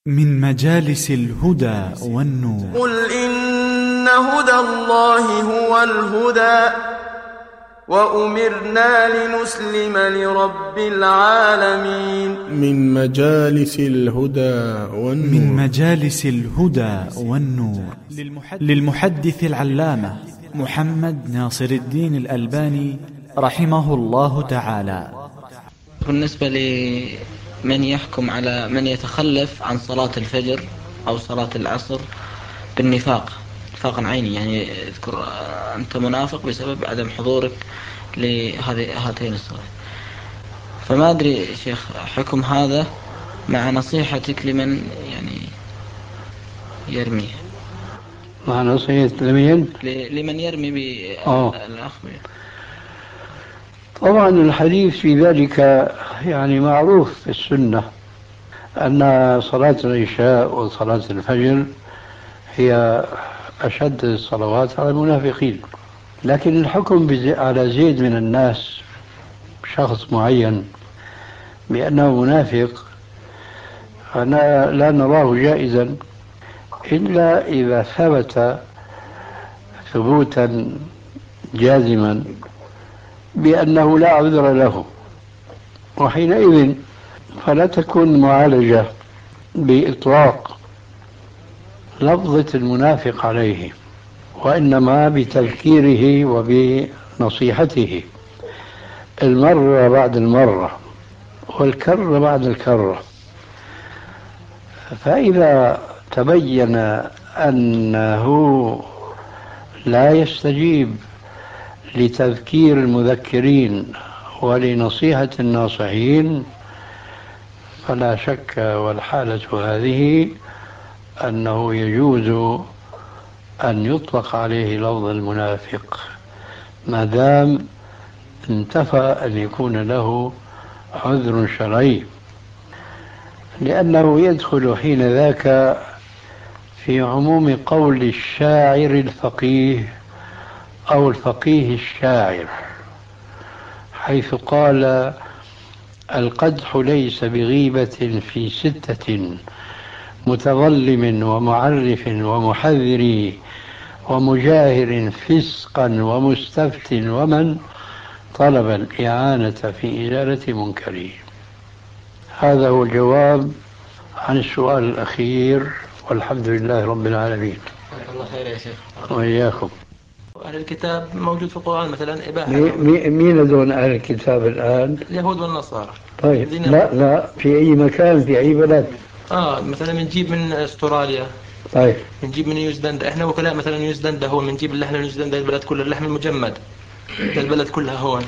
من مجالس الهدى والنور. قل إن هدى الله هو الهدى وأمرنا لنسلم لرب العالمين. من مجالس الهدى والنور. من مجالس الهدى والنور للمحدث العلامة محمد ناصر الدين الألباني رحمه الله تعالى. بالنسبة لمن يحكم على من يتخلف عن صلاة الفجر أو صلاة العصر بالنفاق، نفاقا عيني، يعني اذكر أنت منافق بسبب عدم حضورك لهاتين الصلاة، فما أدري شيخ حكم هذا مع نصيحتك لمن يعني يرمي، مع نصيحة لمن يرمي بالأخ. طبعا الحديث في ذلك يعني معروف في السنة أن صلاة العشاء وصلاة الفجر هي أشد الصلوات على المنافقين، لكن الحكم على زيد من الناس، شخص معين، بأنه منافق أنا لا نراه جائزا إلا إذا ثبت ثبوتا جازما بأنه لا عذر له، وحينئذ فلا تكون معالجة بإطلاق لفظة المنافق عليه، وإنما بتذكيره وبنصيحته المرة بعد المرة والكرة بعد الكرة. فإذا تبين أنه لا يستجيب لتذكير المذكرين ولنصيحة الناصحين، فلا شك والحالة هذه أنه يجوز أن يطلق عليه لفظ المنافق ما دام انتفى أن يكون له عذر شرعي، لأنه يدخل حين ذاك في عموم قول الشاعر الفقيه أو الفقيه الشاعر، حيث قال: القدح ليس بغيبة في 6 متظلم ومعرف ومحذر ومجاهر فسقا ومستفت ومن طلب الإعانة في إزالة منكره. هذا هو الجواب عن السؤال الأخير، والحمد لله رب العالمين. الله خير يا شيخ. وإياكم. أهل الكتاب موجود في القرآن مثلا إباحة. مين هذول أهل الكتاب الآن؟ اليهود والنصارى. طيب لا في أي مكان في أي بلد؟ مثلا بنجيب من أستراليا. طيب بنجيب من نيوزيلندا، إحنا وكلاء مثلا نيوزيلندا، هو بنجيب اللحم نيوزيلندا البلد كلها، اللحم المجمد البلد كلها هون.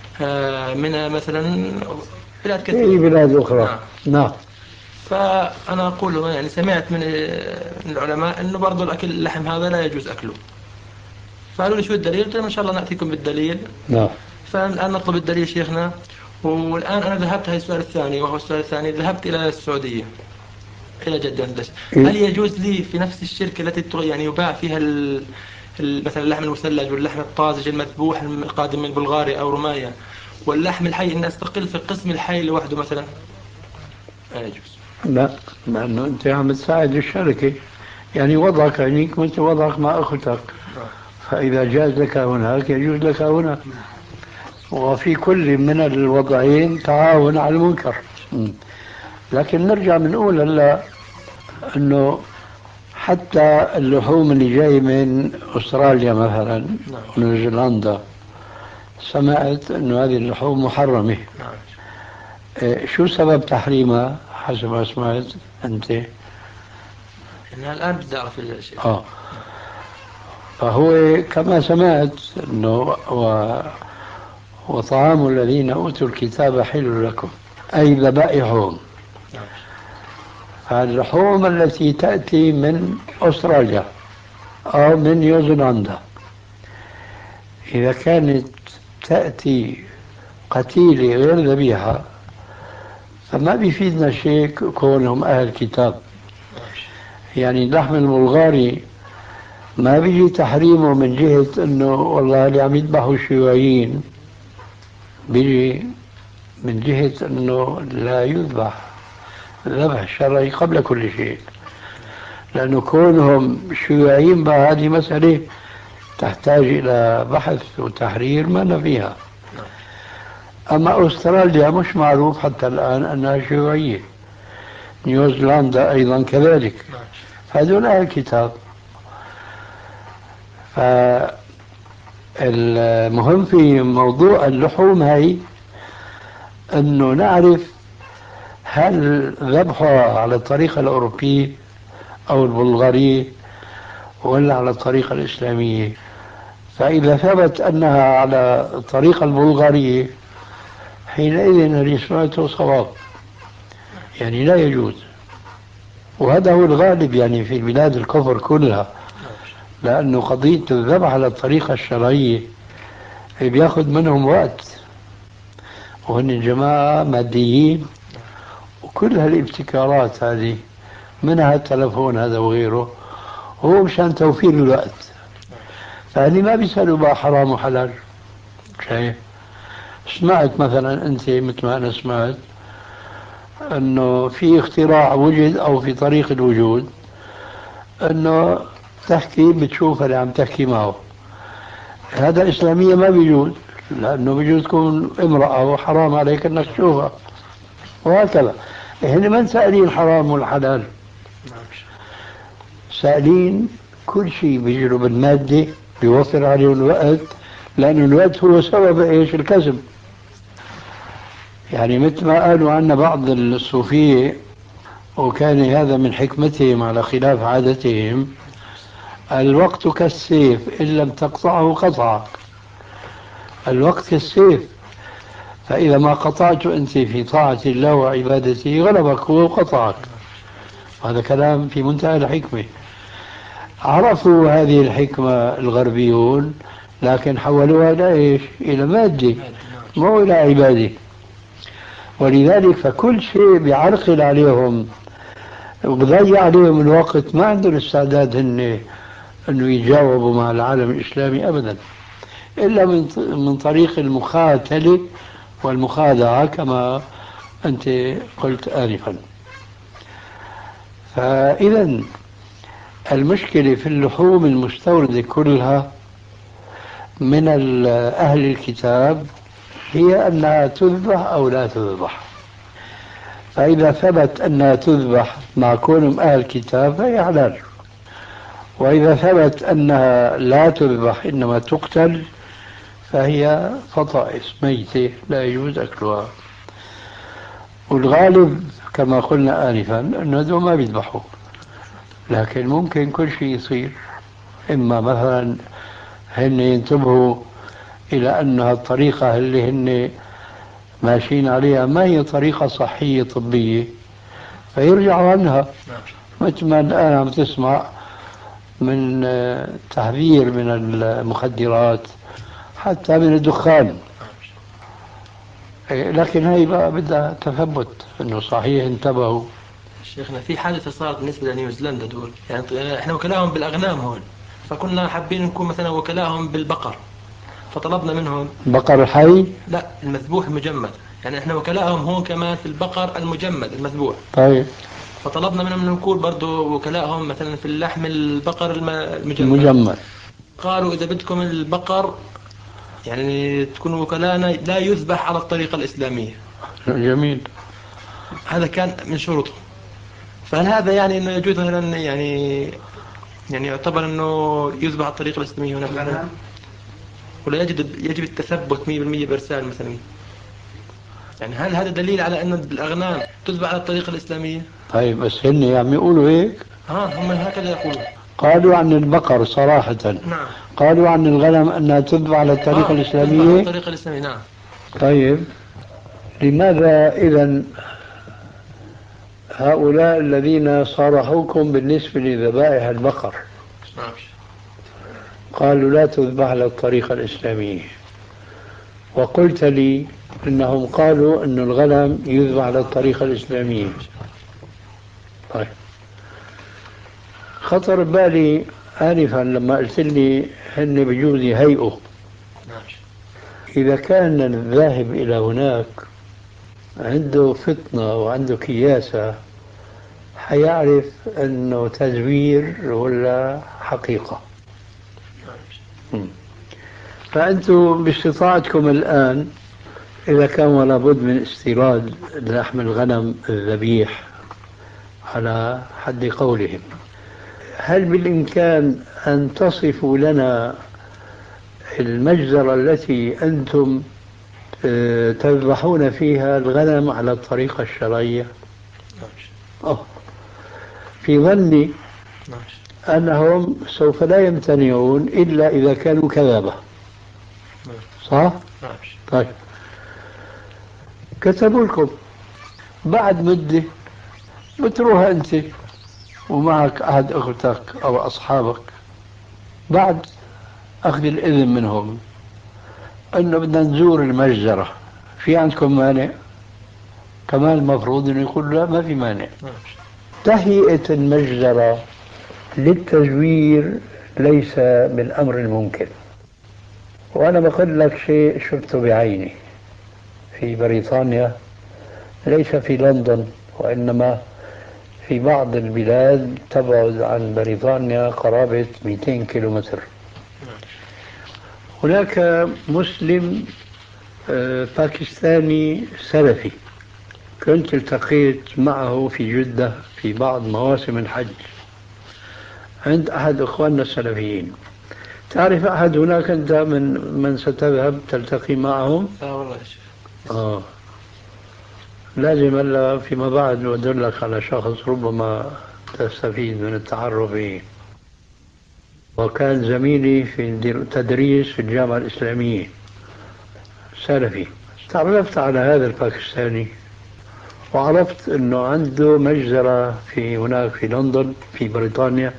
من مثلا بلاد كثيرة، أي بلاد أخرى. نعم. فأنا أقول يعني سمعت من العلماء إنه برضو الأكل اللحم هذا لا يجوز أكله. فقالوا لي شو الدليل؟ قلت لهم إن شاء الله نأتيكم بالدليل. نعم. فالآن نطلب الدليل شيخنا. والآن أنا ذهبت، هذا السؤال الثاني، وهو السؤال الثاني، ذهبت إلى السعودية إلى جدة. هل يجوز لي في نفس الشركة التي يعني يباع فيها مثلا اللحم المثلج واللحم الطازج المذبوح القادم من بلغاريا أو رومانيا واللحم الحي إن أستقل في قسم الحي لوحده مثلا؟ لا يجوز. لا، لأنه أنت عم تساعد الشركة، يعني وضعك هنيك وأنت وضعك مع أختك، فإذا جاز لك هناك يجوز لك هنا، وفي كل من الوضعين تعاون على المنكر. لكن نرجع بنقول هلا أنه حتى اللحوم اللي جاي من أستراليا مثلا ونيوزيلندا، سمعت أنه هذه اللحوم محرمة. شو سبب تحريمها حسب ما سمعت أنت؟ أنا الآن بدي أعرف الشيء. فهو كما سمعت أنه وطعام الذين أوتوا الكتاب حل لكم، أي ذبائحهم. فاللحوم التي تأتي من أستراليا أو من نيوزيلندا إذا كانت تأتي قتيلة غير ذبيحة فما بيفيدنا شيء كونهم أهل كتاب. يعني اللحم البلغاري ما بيجي تحريمه من جهة أنه والله اللي عم يذبحوا الشيوعيين، بيجي من جهة أنه لا يذبح الذبح الشرعي قبل كل شيء، لأنه كونهم شيوعيين بقى هذه مسألة تحتاج إلى بحث وتحرير ما فيها. أما أستراليا مش معروف حتى الآن أنها شيوعية، نيوزيلندا أيضا كذلك، هذول أهل الكتاب. فالمهم في موضوع اللحوم هاي أنه نعرف هل ذبحها على الطريقة الأوروبية أو البلغارية ولا على الطريقة الإسلامية. فإذا ثبت أنها على الطريقة البلغارية حينئذ الإسماء صواب، يعني لا يجوز. وهذا هو الغالب يعني في بلاد الكفر كلها، لأنه قضية الذبح على الطريقة الشرعية بياخذ منهم وقت، وهن الجماعة ماديين، وكل هالابتكارات هذه منها التلفون هذا وغيره هو مشان توفير الوقت. فهني ما بيسألوا بقى حرام وحلال. شايف؟ سمعت مثلا أنت مثل ما أنا سمعت أنه في اختراع وجد أو في طريق الوجود أنه تحكي بتشوف اللي عم تحكي معه، هذا إسلامية ما بيجوز، لأنه بيجوز تكون امرأة وحرام عليك أنك تشوفها، وهكذا. هن من سائلين الحرام والحلال، سائلين كل شيء بيجروا بالمادة بيوفر عليهم الوقت، لأن الوقت هو سبب إيش؟ الكسب. يعني مثل ما قالوا عنا بعض الصوفية، وكان هذا من حكمتهم على خلاف عادتهم، الوقت كالسيف إن لم تقطعه قطعك. الوقت كالسيف، فإذا ما قطعت أنت في طاعة الله وعبادته غلبك هو وقطعك. هذا كلام في منتهى الحكمة. عرفوا هذه الحكمة الغربيون، لكن حولوها إلى إيش؟ إلى مادة، مو إلى عبادة. ولذلك فكل شيء بيعرقل عليهم وبضيع عليهم الوقت، ما عندهم استعداد هن أنه يجاوبوا مع العالم الإسلامي أبدا، إلا من طريق المخاتلة والمخادعة كما أنت قلت آنفا. فإذا المشكلة في اللحوم المستوردة كلها من أهل الكتاب هي أنها تذبح أو لا تذبح. فإذا ثبت أنها تذبح مع كونهم أهل الكتاب فهي حلال، وإذا ثبت أنها لا تذبح إنما تقتل فهي فطائس ميتة لا يجوز أكلها. والغالب كما قلنا آنفا أنه هذول ما بيذبحوا، لكن ممكن كل شيء يصير. إما مثلا هن ينتبهوا إلى أنها الطريقة اللي هن ماشيين عليها ما هي طريقة صحية طبية فيرجعوا عنها، مثل ما الآن عم تسمع من تحذير من المخدرات حتى من الدخان. لكن هاي بقى بدها تثبت انه صحيح انتبهوا. شيخنا في حادثة صارت بالنسبة لنيوزيلندا دول، يعني احنا وكلاهم بالاغنام هون، فكنا حابين نكون مثلا وكلاهم بالبقر، فطلبنا منهم بقر الحي؟ لا، المذبوح المجمد، يعني احنا وكلاهم هون كمان في البقر المجمد المذبوح. طيب. فطلبنا منهم نكون برضو وكلاهم مثلا في اللحم البقر المجمد. قالوا إذا بدكم البقر يعني تكونوا وكلانا لا يذبح على الطريقة الإسلامية. جميل. هذا كان من شروطه. فهل هذا يعني إنه يجوز مثلا يعني يعتبر إنه يذبح على الطريقة الإسلامية هنا فعلا؟ ولا يجب التثبت 100% برسال مثلا؟ يعني هل هذا دليل على أن الأغنام تذبح على الطريقة الإسلامية؟ طيب بس هن عم يقولوا هيك؟ هم هكذا يقولون. قالوا عن البقر صراحة. نعم. قالوا عن الغنم أنها تذبح على الطريقة الإسلامية. على الطريقة الإسلامية نعم. طيب لماذا إذن هؤلاء الذين صارحوكم بالنسبة لذبائح البقر قالوا لا تذبح على الطريقة الإسلامية، وقلت لي إنهم قالوا أن الغنم يذبح على الطريقة الإسلامية؟ طيب خطر بالي آنفا لما قلت لي هن بجوز يهيئوا. إذا كان الذاهب إلى هناك عنده فطنة وعنده كياسة حيعرف أنه تزوير ولا حقيقة. فأنتم باستطاعتكم الآن إذا كان لابد من استيراد لحم الغنم الذبيح على حد قولهم، هل بالإمكان أن تصفوا لنا المجزرة التي أنتم تذبحون فيها الغنم على الطريقة الشرعية؟ في ظني أنهم سوف لا يمتنعون إلا إذا كانوا كذابة. صح؟ طيب، كتبوا لكم بعد مدة بتروها أنت ومعك أحد أخوتك أو أصحابك بعد أخذ الإذن منهم أنه بدنا نزور المجزرة، في عندكم مانع؟ كمان المفروض أنه يقول لا، ما في مانع. تهيئة المجزرة للتزوير ليس بالأمر الممكن، وأنا بقول لك شيء شفته بعيني في بريطانيا، ليس في لندن وإنما في بعض البلاد تبعد عن بريطانيا قرابة 200 كيلومتر. هناك مسلم باكستاني سلفي كنت التقيت معه في جدة في بعض مواسم الحج عند أحد أخواننا السلفيين. تعرف أحد هناك أنت من ستذهب تلتقي معهم؟ والله لازم ألا فيما بعد أدلك على شخص ربما تستفيد من التعرف به. وكان زميلي في تدريس في الجامعة الإسلامية سلفي. تعرفت على هذا الباكستاني وعرفت أنه عنده مجزرة في هناك في لندن في بريطانيا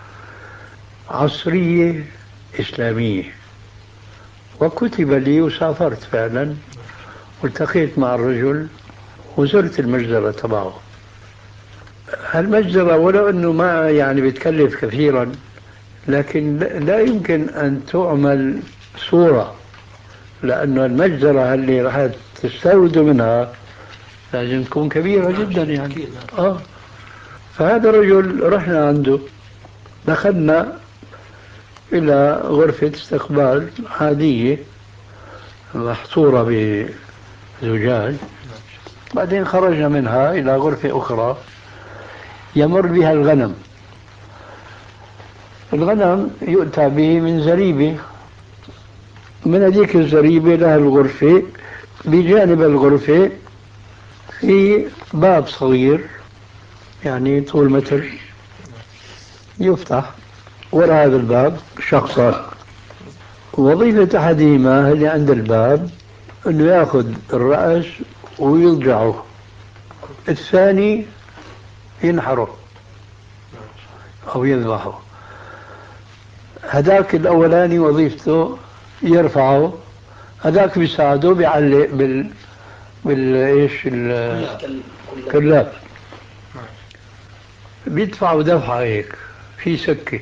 عصرية إسلامية، وكتب لي وسافرت فعلا والتقيت مع الرجل وزرت المجزرة تبعه. هالمجزرة ولو أنه ما يعني بتكلف كثيرا، لكن لا يمكن أن تعمل صورة، لأنه المجزرة اللي راح تستوردوا منها لازم تكون كبيرة جدا يعني. فهذا الرجل رحنا عنده، دخلنا إلى غرفة استقبال عادية محصورة بزجاج، بعدين خرجنا منها إلى غرفة أخرى يمر بها الغنم. الغنم يؤتى به من زريبة، من هذيك الزريبة لها الغرفة، بجانب الغرفة في باب صغير يعني طول متر يفتح، وراء هذا الباب شخصان، وظيفة أحدهما اللي عند الباب أنه يأخذ الرأس ويرجعه، الثاني ينحره أو يذبحه. هذاك الأولاني وظيفته يرفعه، هذاك بيساعده بيعلق بالإيش الكلاب، بيدفعوا دفعة هيك في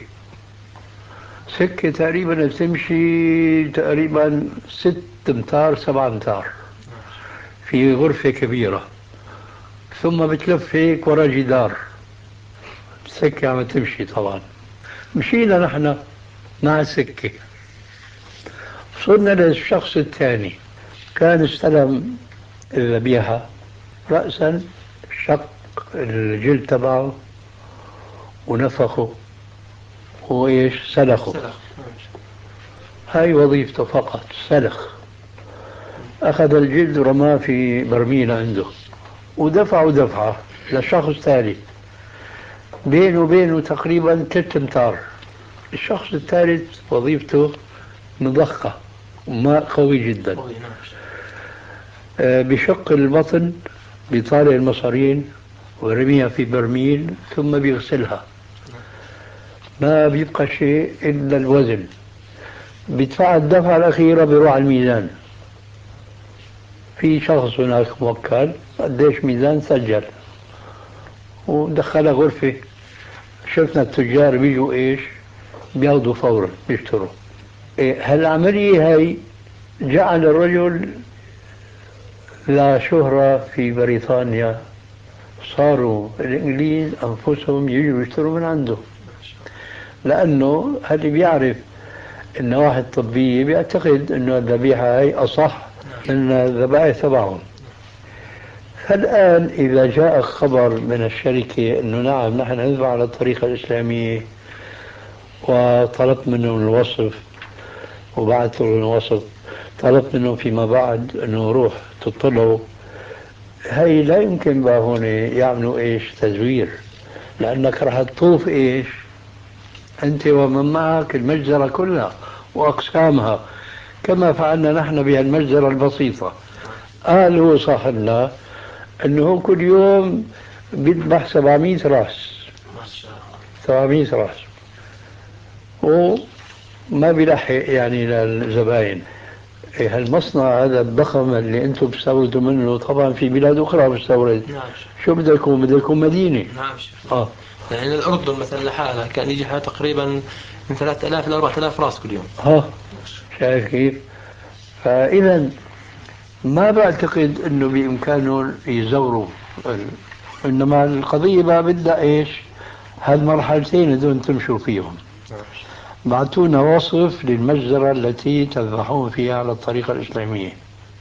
سكة تقريبا تمشي تقريبا 6 أمتار 7 أمتار في غرفة كبيرة، ثم بتلف هيك ورا جدار، السكة عم تمشي. طبعا مشينا نحن مع السكة، وصلنا للشخص الثاني، كان استلم الذبيحة رأسا، شق الجلد تبعه ونفخه وإيش سلخه. هاي وظيفته فقط، سلخ. أخذ الجلد ورماه في برميل عنده ودفعه دفعة لشخص ثالث، بينه وبينه تقريبا 3 أمتار. الشخص الثالث وظيفته مضخة وماء قوي جدا، بشق البطن بيطالع المصارين ورميها في برميل ثم بيغسلها، ما بيبقى شيء إلا الوزن. بيدفع الدفعة الأخيرة بيروح على الميزان، في شخص هناك موكل قديش ميزان سجل ودخلها غرفة. شفنا التجار بيجوا إيش بياخدوا فورا بيشتروا. هالعملية هاي جعل الرجل لا شهرة في بريطانيا صاروا الإنجليز أنفسهم يجوا يشتروا من عنده، لأنه اللي بيعرف النواحي الطبية بيعتقد أنه الذبيحة هي أصح من الذبائح تبعهم. فالآن إذا جاء خبر من الشركة أنه نعم نحن نذبح على الطريقة الإسلامية، وطلبت منهم الوصف وبعثت لهم الوصف، طلبت منهم فيما بعد أنه روح تطلعوا، هاي لا يمكن بقى هون يعملوا إيش تزوير، لأنك راح تطوف إيش أنت ومن معك المجزرة كلها وأقسامها، كما فعلنا نحن بهالمجزرة البسيطة. قالوا صاحبنا أنه كل يوم بيذبح 700 رأس، 700 رأس، وما بيلحق يعني للزباين. هالمصنع هذا الضخم اللي انتم بتستوردوا منه طبعا في بلاد اخرى بتستورد. نعم. شو بدكم مدينه. نعم. يعني الاردن مثلا لحالها كان يجي تقريبا من 3000 ل 4000 راس كل يوم. شايف كيف؟ فاذا ما بعتقد انه بامكانهم يزوروا، انما القضيه بقى بدها ايش؟ هالمرحلتين دون تمشوا فيهم. بعثونا وصف للمجزرة التي تذبحون فيها على الطريقة الإسلامية،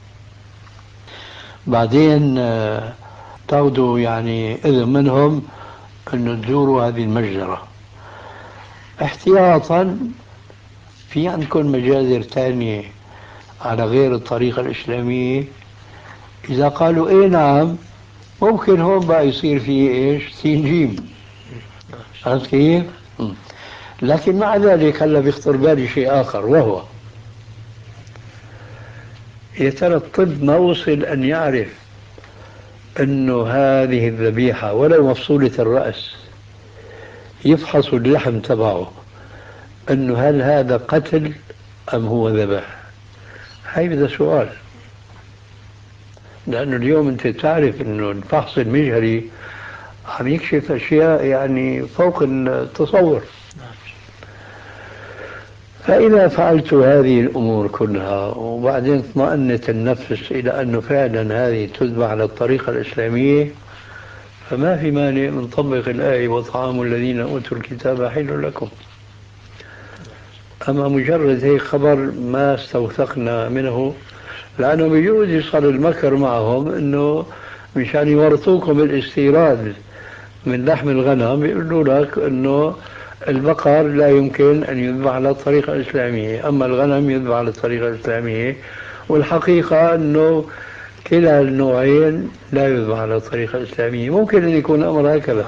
بعدين تاخذوا يعني إذن منهم أن تزوروا هذه المجزرة احتياطا. في عندكم مجازر ثانية على غير الطريقة الإسلامية؟ إذا قالوا إيه نعم، ممكن هون بقى يصير فيه إيش تنجيم. عرفت كيف؟ لكن مع ذلك هلا بيخطر بالي شيء آخر، وهو يا ترى الطب ما وصل أن يعرف أنه هذه الذبيحة ولو مفصولة الرأس يفحصوا اللحم تبعه أنه هل هذا قتل أم هو ذبح؟ هاي بدها سؤال، لأنه اليوم أنت تعرف أنه الفحص المجهري عم يكشف أشياء يعني فوق التصور. فإذا فعلت هذه الأمور كلها وبعدين اطمأنت النفس إلى أنه فعلا هذه تذبح على الطريقة الإسلامية، فما في مانع من طبق الآية وطعام الذين أوتوا الكتاب حل لكم. أما مجرد هيك خبر ما استوثقنا منه، لأنه بيجوز يصل المكر معهم أنه مشان يورطوكم الاستيراد من لحم الغنم، بيقولوا لك أنه البقر لا يمكن أن يذبح على الطريقة الإسلامية، أما الغنم يذبح على الطريقة الإسلامية، والحقيقة أنه كلا النوعين لا يذبح على الطريقة الإسلامية. ممكن أن يكون أمر هكذا.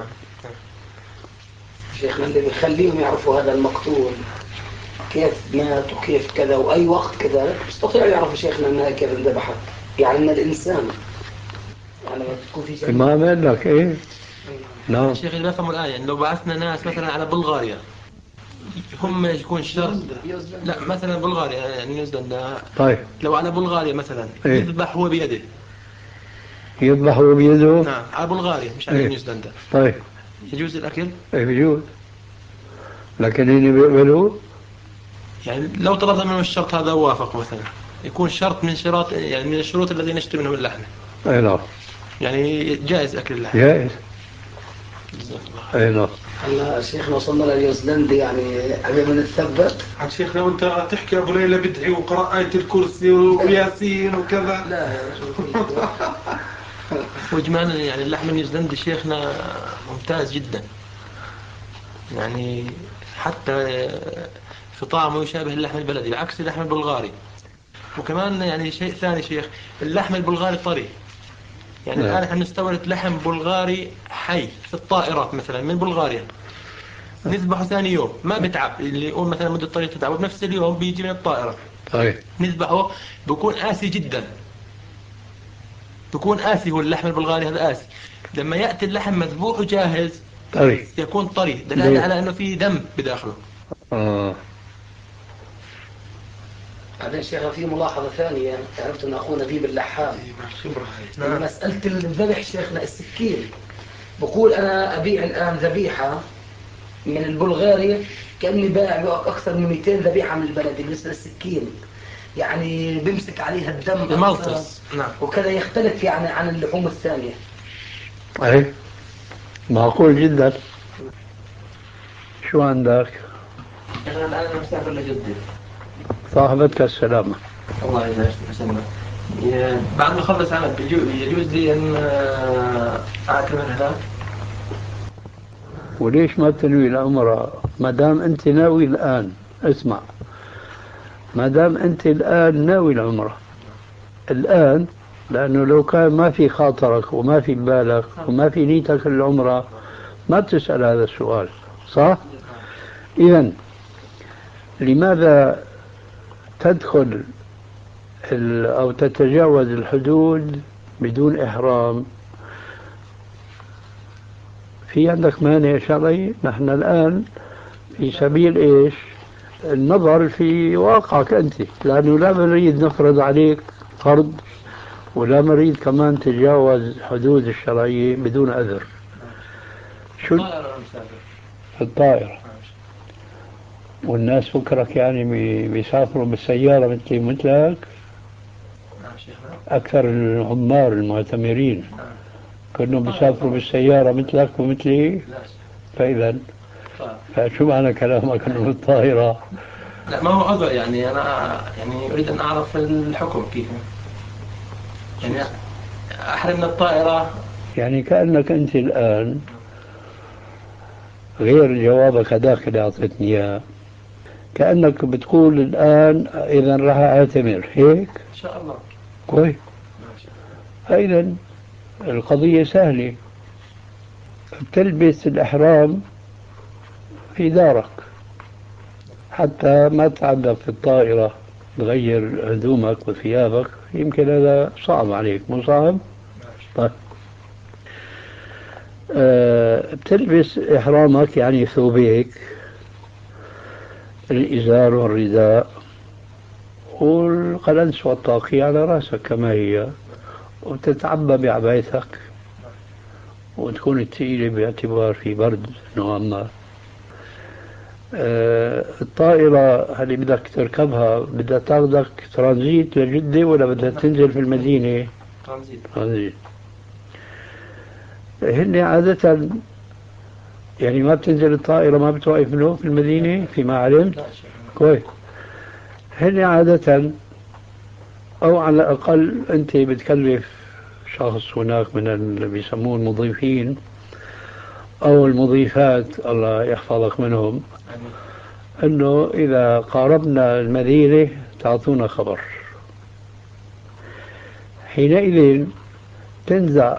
شيخنا اللي بيخليهم يعرفوا هذا المقتول كيف مات وكيف كذا وأي وقت كذا، يستطيع يعرفوا شيخنا أنها كيف انذبحت، يعني أن الإنسان يعني تكون في شيء ما أمل لك إيه؟ نعم. شيخ اللي بفهموا الآية يعني لو بعثنا ناس مثلا على بلغاريا، هم يكون شرط لا مثلا بلغاريا يعني نيوزيلندا، طيب لو على بلغاريا مثلا إيه؟ يذبح هو بيده. يذبح هو بيده؟ نعم على بلغاريا مش على إيه؟ نيوزيلندا. طيب يجوز الأكل؟ إيه بيجوز، لكن هنا بيقبلوه؟ يعني لو طلبنا منه الشرط هذا وافق مثلا، يكون شرط من شروط يعني من الشروط الذين نشتري منهم اللحم. أي نعم. يعني جائز أكل اللحم. جائز. أي نعم. هلا شيخنا وصلنا لنيوزيلندا يعني قبل ما نتثبت. عن شيخنا وأنت تحكي أبو ليلى بدعي وقرأ آية الكرسي وياسين وكذا. لا وإجمالا يعني اللحم النيوزيلندي شيخنا ممتاز جدا، يعني حتى في طعمه يشابه اللحم البلدي بعكس اللحم البلغاري. وكمان يعني شيء ثاني شيخ، اللحم البلغاري طري، يعني الآن احنا نستورد لحم بلغاري حي في الطائرات مثلا من بلغاريا، نذبحه ثاني يوم ما بتعب، اللي يقول مثلا مدة الطريق تتعب بنفس اليوم بيجي من الطائرة. طيب نذبحه بيكون قاسي جدا، بيكون قاسي، هو اللحم البلغاري هذا قاسي. لما يأتي اللحم مذبوح وجاهز طري يكون طري، دلالة على انه في دم بداخله. بعدين شيخنا في ملاحظة ثانية، عرفت أن أخونا ذيب اللحام مسألة الذبح شيخنا السكين، بقول أنا أبيع الآن ذبيحة من البلغاري كأني بايع أكثر من 200 ذبيحة من البلدي بالنسبة للسكين، يعني بمسك عليها الدم الملطس. نعم. وكذا يختلف يعني عن اللحوم الثانية. أي معقول جدا. شو عندك؟ أنا الآن مسافر لجدة. صاحبتك السلامة. الله يجزاك خير. بعد ما أخلص عمل يجوز لي أن أعتمر هناك؟ وليش ما تنوي العمرة؟ ما دام أنت ناوي الآن، اسمع، ما دام أنت الآن ناوي العمرة الآن، لأنه لو كان ما في خاطرك وما في بالك وما في نيتك العمرة ما تسأل هذا السؤال، صح؟ إذن لماذا تدخل أو تتجاوز الحدود بدون إحرام؟ في عندك مانع شرعي؟ نحن الآن في سبيل إيش؟ النظر في واقعك أنت، لأنه لا نريد نفرض عليك فرض ولا نريد كمان تجاوز حدود الشرعية بدون أذر. شو الطائرة؟ والناس فكرك يعني بيسافروا بالسيارة مثلي مثلك؟ أكثر العمار المعتمرين كلهم بيسافروا بالسيارة مثلك ومثلي. فإذا فشو معنى كلامك أنه بالطائرة؟ لا ما هو أضع، يعني أنا يعني أريد أن أعرف الحكم كيف، يعني أحرم من الطائرة. يعني كأنك أنت الآن غير جوابك هذاك اللي أعطيتني إياه، كأنك بتقول الآن إذا راح أعتمر، هيك؟ إن شاء الله. كويس. إذا القضية سهلة، بتلبس الإحرام في دارك حتى ما تعذب في الطائرة تغير هدومك وثيابك، يمكن هذا صعب عليك، مو صعب؟ طيب بتلبس إحرامك يعني ثوبيك، الإزار والرداء والقلنس والطاقية على رأسك كما هي، وتتعبى بعبايتك وتكون الثقيلة باعتبار في برد نوعا ما. الطائرة اللي بدك تركبها بدها تاخذك ترانزيت لجدة ولا بدها تنزل في المدينة؟ ترانزيت. هن عادة يعني ما بتنزل الطائرة، ما بتوقف له في المدينة فيما علمت؟ كويس. هن عادة أو على الأقل أنت بتكلف شخص هناك من اللي بيسموه المضيفين أو المضيفات الله يحفظك منهم، أنه إذا قاربنا المدينة تعطونا خبر. حينئذ تنزع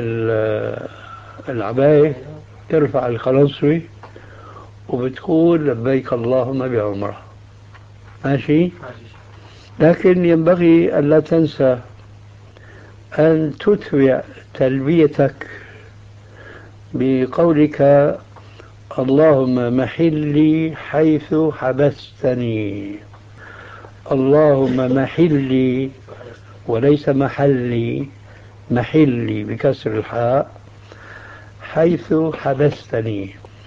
العباية، ترفع القلنسوة وبتقول لبيك اللهم بعمرة. ماشي؟ لكن ينبغي أن لا تنسى أن تتبع تلبيتك بقولك اللهم محلي حيث حبستني. اللهم محلي وليس محلي، محلي بكسر الحاء، حيث حبستني.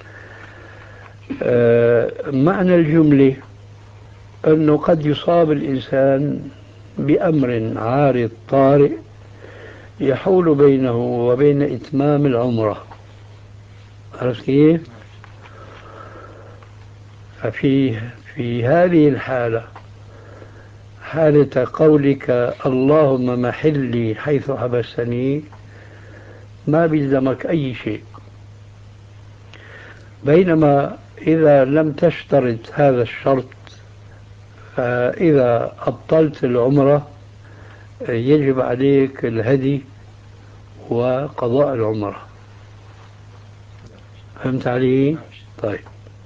معنى الجملة أنه قد يصاب الإنسان بأمر عارض طارئ يحول بينه وبين إتمام العمرة. عرفت كيف؟ في هذه الحالة، حالة قولك اللهم محلي حيث حبستني، ما بيلزمك أي شيء. بينما إذا لم تشترط هذا الشرط، فإذا أبطلت العمرة يجب عليك الهدي وقضاء العمرة. فهمت علي؟ طيب،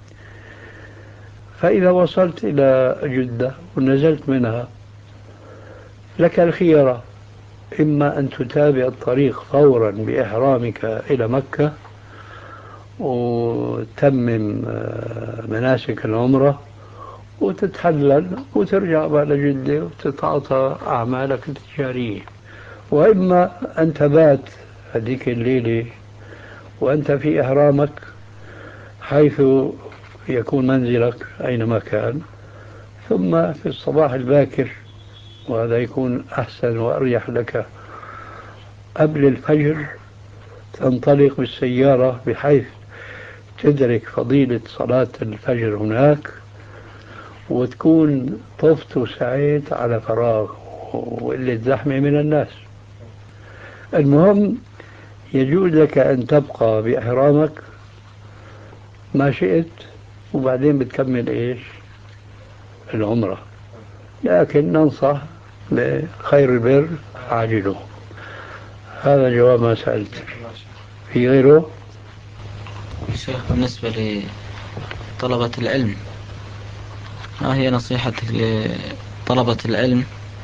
فإذا وصلت إلى جدة ونزلت منها لك الخيرة، إما أن تتابع الطريق فورا بإحرامك إلى مكة وتمم مناسك العمرة وتتحلل وترجع بعد جدة وتتعاطى أعمالك التجارية، وإما أن تبات هذيك الليلة وأنت في إحرامك حيث يكون منزلك أينما كان، ثم في الصباح الباكر، وهذا يكون أحسن وأريح لك، قبل الفجر تنطلق بالسيارة بحيث تدرك فضيلة صلاة الفجر هناك، وتكون طفت وسعيت على فراغ وقلة زحمة من الناس. المهم يجوز لك أن تبقى بإحرامك ما شئت، وبعدين بتكمل إيش؟ العمرة. لكن ننصح بخير البر عاجله. هذا جواب ما سألت. في غيره؟ شيخ، بالنسبة لطلبة العلم، ما هي نصيحتك لطلبة العلم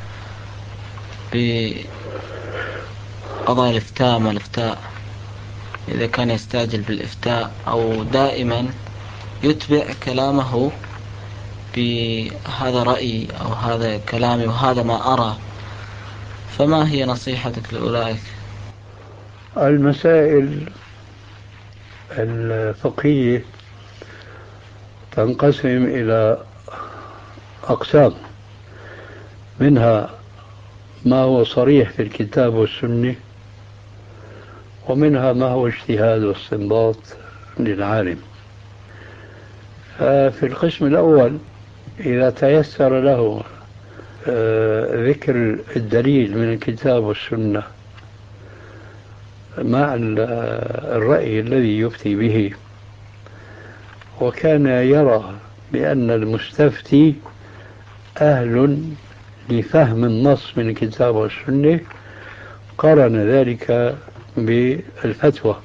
بقضاء الإفتاء ما الإفتاء، إذا كان يستعجل بالإفتاء أو دائما يتبع كلامه بهذا رأيي أو هذا كلامي وهذا ما أرى، فما هي نصيحتك لأولئك؟ المسائل الفقهية تنقسم إلى أقسام، منها ما هو صريح في الكتاب والسنة، ومنها ما هو اجتهاد واستنباط للعالم. في القسم الأول إذا تيسر له ذكر الدليل من الكتاب والسنة مع الرأي الذي يفتي به، وكان يرى بأن المستفتي أهل لفهم النص من الكتاب والسنة، قارن ذلك بالفتوى.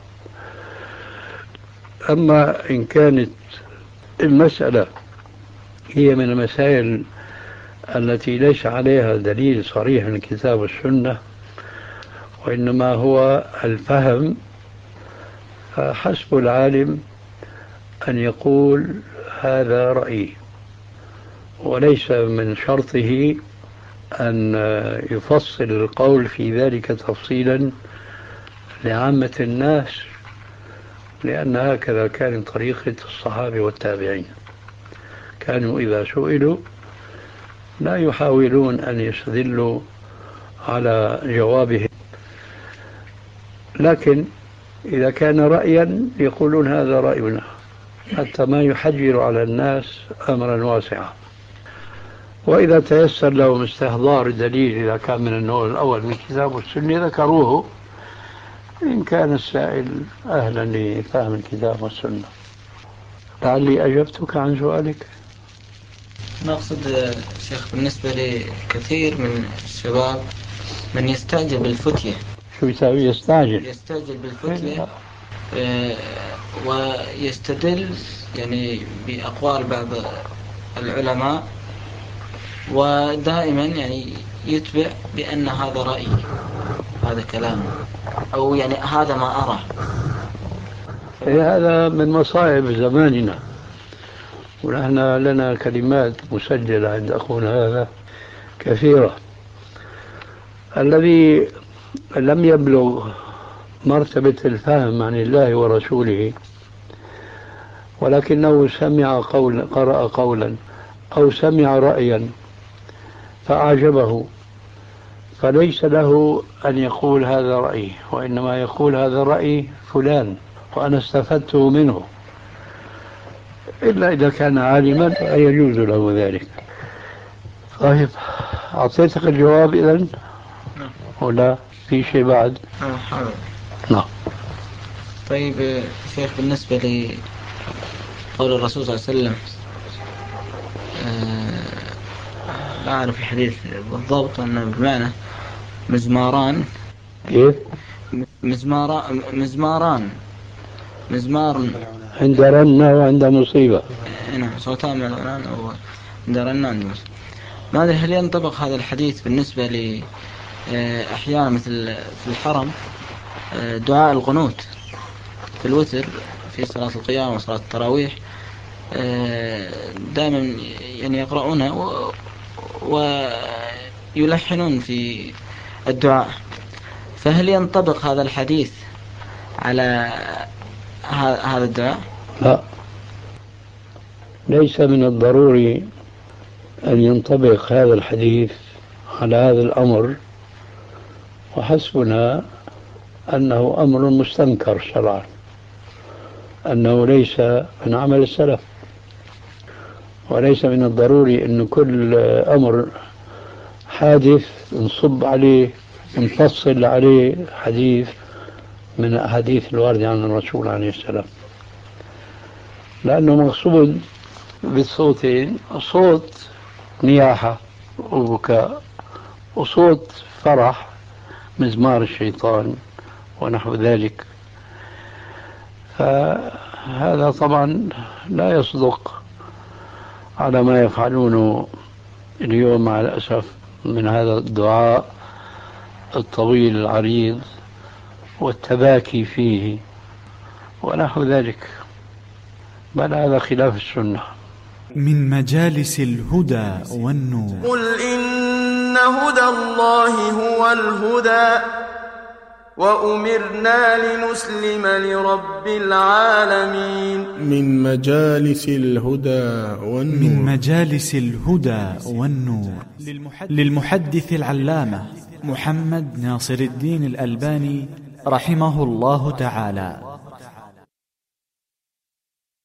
أما إن كانت المسألة هي من المسائل التي ليس عليها دليل صريح من الكتاب والسنة، وإنما هو الفهم، حسب العالم أن يقول هذا رأيي، وليس من شرطه أن يفصل القول في ذلك تفصيلا لعامة الناس، لأن هكذا كانت طريقة الصحابة والتابعين. كانوا إذا سئلوا لا يحاولون أن يستدلوا على جوابهم، لكن إذا كان رأيا يقولون هذا رأينا، حتى ما يحجر على الناس أمرا واسعا. وإذا تيسر لهم استحضار دليل إذا كان من النوع الأول من الكتاب والسنة ذكروه، إن كان السائل أهلا لفهم الكتاب والسنة. لعلي أجبتك عن سؤالك. نقصد شيخ بالنسبة لكثير من الشباب من يستعجل بالفتية. شو يساوي؟ يستعجل بالفتية، ويستدل يعني بأقوال بعض العلماء، ودائما يعني يتبع بأن هذا رأيي، هذا كلامه، أو يعني هذا ما أرى. هذا من مصائب زماننا، ونحن لنا كلمات مسجلة عند أخونا هذا كثيرة. الذي لم يبلغ مرتبة الفهم عن الله ورسوله، ولكنه سمع قولا، قرأ قولا أو سمع رأيا فأعجبه، فليس له أن يقول هذا رأيي، وإنما يقول هذا رأي فلان وأنا استفدته منه، إلا إذا كان عالما فيجوز له ذلك. طيب، أعطيتك الجواب إذن ولا في شيء بعد؟ حاضر. نعم. طيب شيخ، بالنسبة لقول الرسول صلى الله عليه وسلم، لا أعرف الحديث بالضبط أنه بمعنى مزماران. كيف؟ مزمار عند رنة وعند مصيبة. نعم، صوتان من العنان أو عند رنة عند مصيبة. ما أدري هل ينطبق هذا الحديث بالنسبة ل أحيانا مثل في الحرم دعاء القنوت في الوتر في صلاة القيام وصلاة التراويح، دائما يعني يقرؤونه ويلحنون في الدعاء، فهل ينطبق هذا الحديث على هذا الدعاء؟ لا، ليس من الضروري أن ينطبق هذا الحديث على هذا الأمر، وحسبنا أنه أمر مستنكر شرعا، أنه ليس من عمل السلف، وليس من الضروري أن كل أمر حادث نصب عليه نفصل عليه حديث من أحاديث الواردة عن الرسول عليه السلام، لأنه مقصود بالصوتين صوت نياحة وبكاء وصوت فرح مزمار الشيطان ونحو ذلك. فهذا طبعا لا يصدق على ما يفعلونه اليوم مع الأسف من هذا الدعاء الطويل العريض والتباكي فيه ونحو ذلك، بل هذا خلاف السنة. من مجالس الهدى والنور. قل إن هدى الله هو الهدى وأمرنا لنسلم لرب العالمين. من مجالس الهدى والنور. من مجالس الهدى والنور للمحدث العلامة محمد ناصر الدين الألباني رحمه الله تعالى.